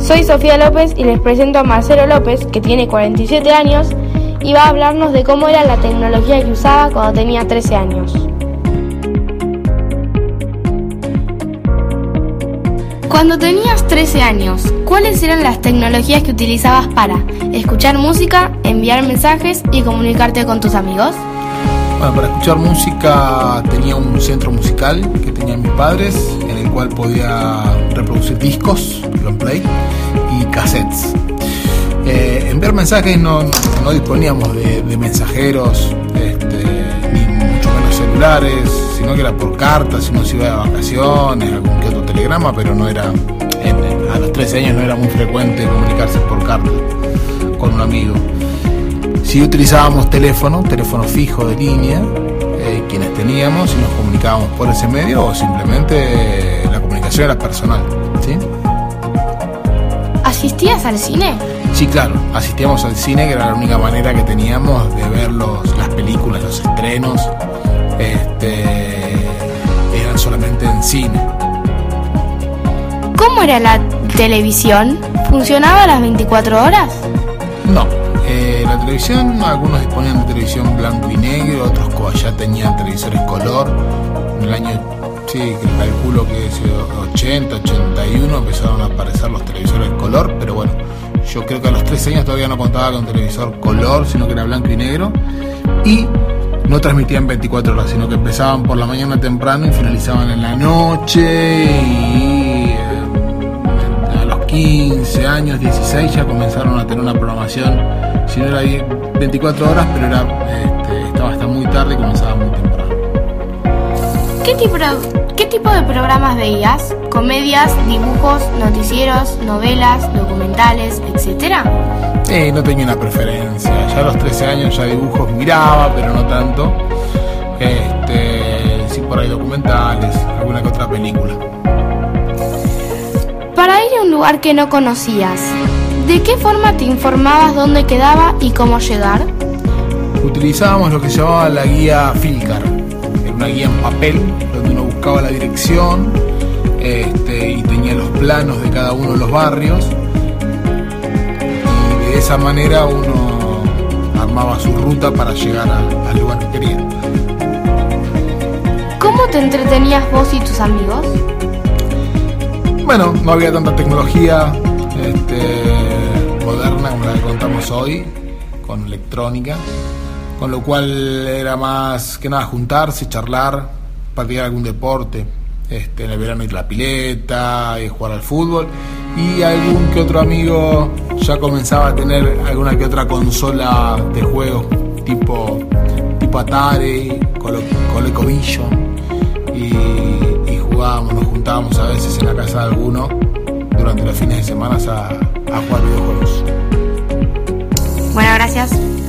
Soy Sofía López y les presento a Marcelo López, que tiene 47 años y va a hablarnos de cómo era la tecnología que usaba cuando tenía 13 años. Cuando tenías 13 años, ¿cuáles eran las tecnologías que utilizabas para escuchar música, enviar mensajes y comunicarte con tus amigos? Bueno, para escuchar música tenía un centro musical que tenían mis padres, en el cual podía reproducir discos, long play, y cassettes. Enviar mensajes no disponíamos de mensajeros, ni mucho menos celulares, sino que era por cartas, si uno se iba de vacaciones, algún que otro telegrama, pero no era, a los 13 años no era muy frecuente comunicarse por carta con un amigo. Sí utilizábamos teléfono fijo de línea, quienes teníamos, y nos comunicábamos por ese medio, o simplemente la comunicación era personal, ¿sí? ¿Asistías al cine? Sí, claro, asistíamos al cine, que era la única manera que teníamos de ver las películas, los estrenos, eran solamente en cine. ¿Cómo era la televisión? ¿Funcionaba a las 24 horas? No, la televisión, algunos disponían de televisión blanco y negro, otros ya tenían televisores color. En el año, sí, que calculo que es 80, 81 empezaron a aparecer los televisores color, pero bueno, yo creo que a los 13 años todavía no contaba con televisor color, sino que era blanco y negro, y no transmitían 24 horas, sino que empezaban por la mañana temprano y finalizaban en la noche, y a los 15 años, 16 ya comenzaron a tener una programación, si no era 24 horas, pero estaba hasta muy tarde y comenzaba muy temprano. ¿Qué tipo de programas veías? ¿Comedias, dibujos, noticieros, novelas, documentales, etcétera? No tenía una preferencia. Ya a los 13 años ya dibujos miraba, pero no tanto. Sí, por ahí documentales, alguna que otra película. Para ir a un lugar que no conocías, ¿de qué forma te informabas dónde quedaba y cómo llegar? Utilizábamos lo que se llamaba la guía Filcar. Era una guía en papel donde uno buscaba la dirección, y tenía los planos de cada uno de los barrios, y de esa manera uno armaba su ruta para llegar al lugar que quería. ¿Cómo te entretenías vos y tus amigos? Bueno, no había tanta tecnología moderna como la que contamos hoy, con electrónica, con lo cual era más que nada juntarse, charlar, practicar algún deporte, en el verano ir a la pileta, jugar al fútbol, y algún que otro amigo ya comenzaba a tener alguna que otra consola de juegos tipo Atari, ColecoVision, y jugábamos, nos juntábamos a veces en la casa de alguno durante los fines de semana a jugar videojuegos. Bueno, gracias.